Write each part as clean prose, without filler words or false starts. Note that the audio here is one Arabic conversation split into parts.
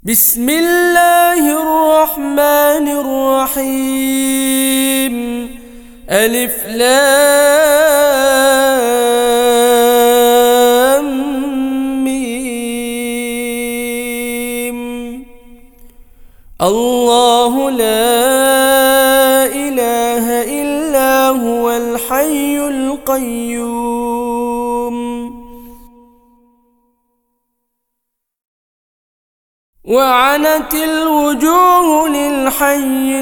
بسم الله الرحمن الرحيم. ألف لام ميم. الله لا إله إلا هو الحي القيوم. وعنت الوجوه للحي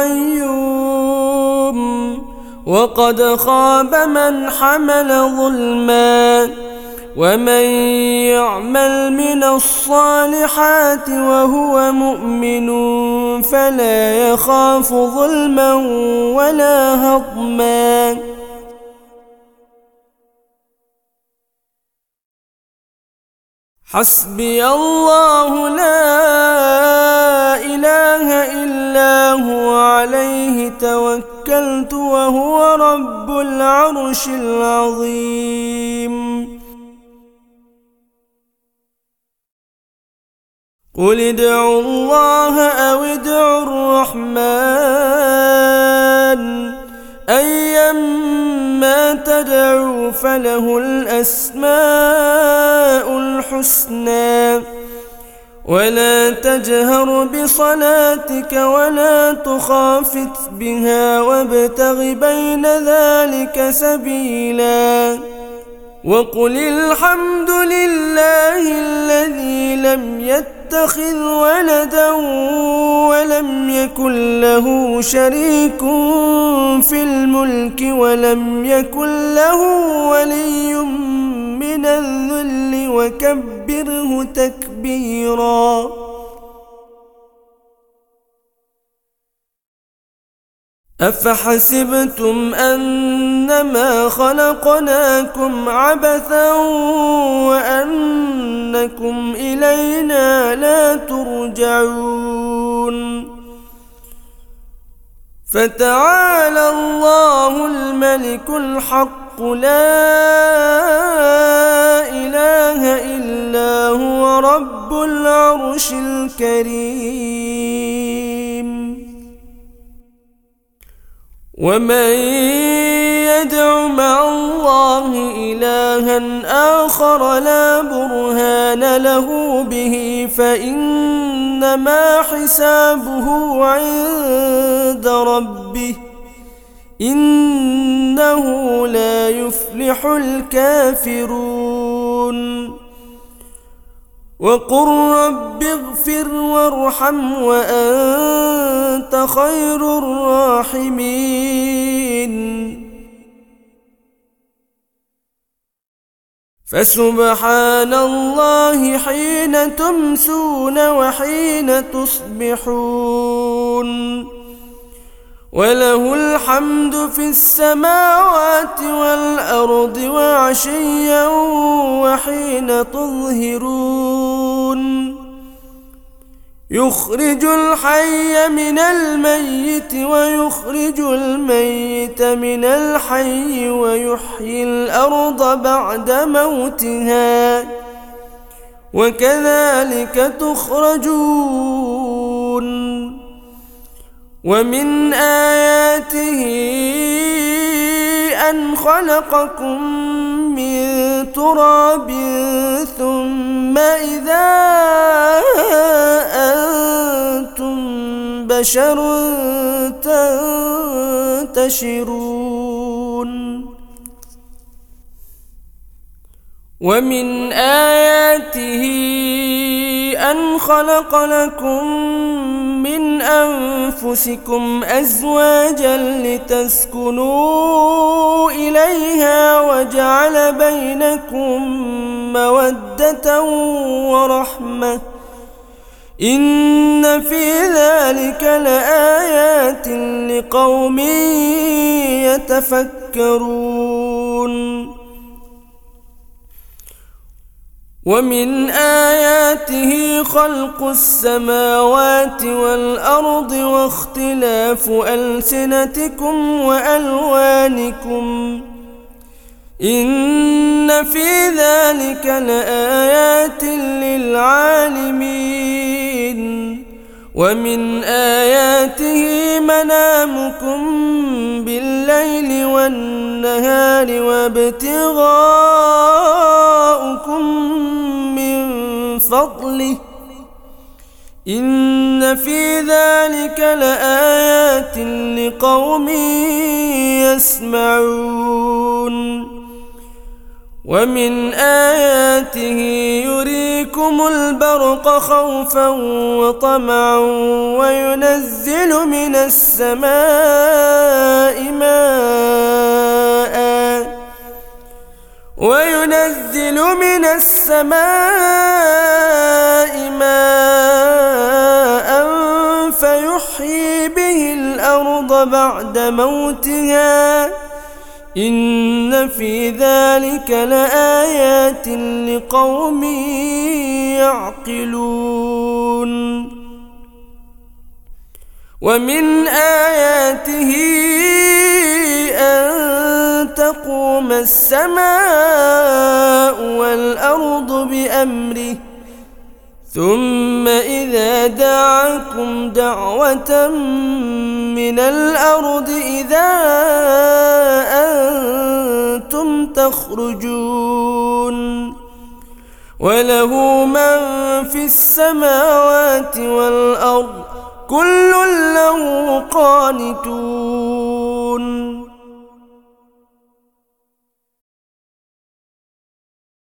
القيوم وقد خاب من حمل ظلما ومن يعمل من الصالحات وهو مؤمن فلا يخاف ظلما ولا هضما. حسبي الله لا إله إلا هو عليه توكلت وهو رب العرش العظيم. قل ادعوا الله أو ادعوا الرحمن أيما تدعوا فله الأسماء الحسنى. ولا تجهر بصلاتك ولا تخافت بها وابتغ بين ذلك سبيلا. وقل الحمد لله الذي لم يتخذ ولدا ولم يكن له شريك في الملك ولم يكن له ولي من الذل وكبره تكبيرا. أفحسبتم أنما خلقناكم عبثا وأنكم إلينا لا ترجعون. فتعالى الله الملك الحق لا إله إلا هو رب العرش الكريم. ومن يدع مع الله إلها آخر لا برهان له به فإنما حسابه عند ربه إنه لا يفلح الكافرون. وقل رب اغفر وارحم وأنت خير الراحمين. فسبحان الله حين تمسون وحين تصبحون وله الحمد في السماوات والأرض وعشيا وحين تظهرون. يخرج الحي من الميت ويخرج الميت من الحي ويحيي الأرض بعد موتها وكذلك تخرجون. ومن آياته أن خلقكم من تراب ثم إذا أنتم بشر تنتشرون. ومن آياته أن خلق لكم من أنفسكم أزواجا لتسكنوا إليها وجعل بينكم مودة ورحمة إن في ذلك لآيات لقوم يتفكرون. ومن آياته خلق السماوات والأرض واختلاف ألسنتكم وألوانكم إن في ذلك لآيات للعالمين. ومن آياته منامكم بالليل والنهار وابتغاؤكم من فضله إن في ذلك لآيات لقوم يسمعون ومن آياته يريكم البرق خوفا وطمعا وينزل من السماء ماء فيحيي به الأرض بعد موتها إن في ذلك لآيات لقوم يعقلون ومن آياته أن تقوم السماء والأرض بأمره ثم إذا دعاكم دعوة من الأرض إذا أنتم تخرجون وله من في السماوات والأرض كل له قانتون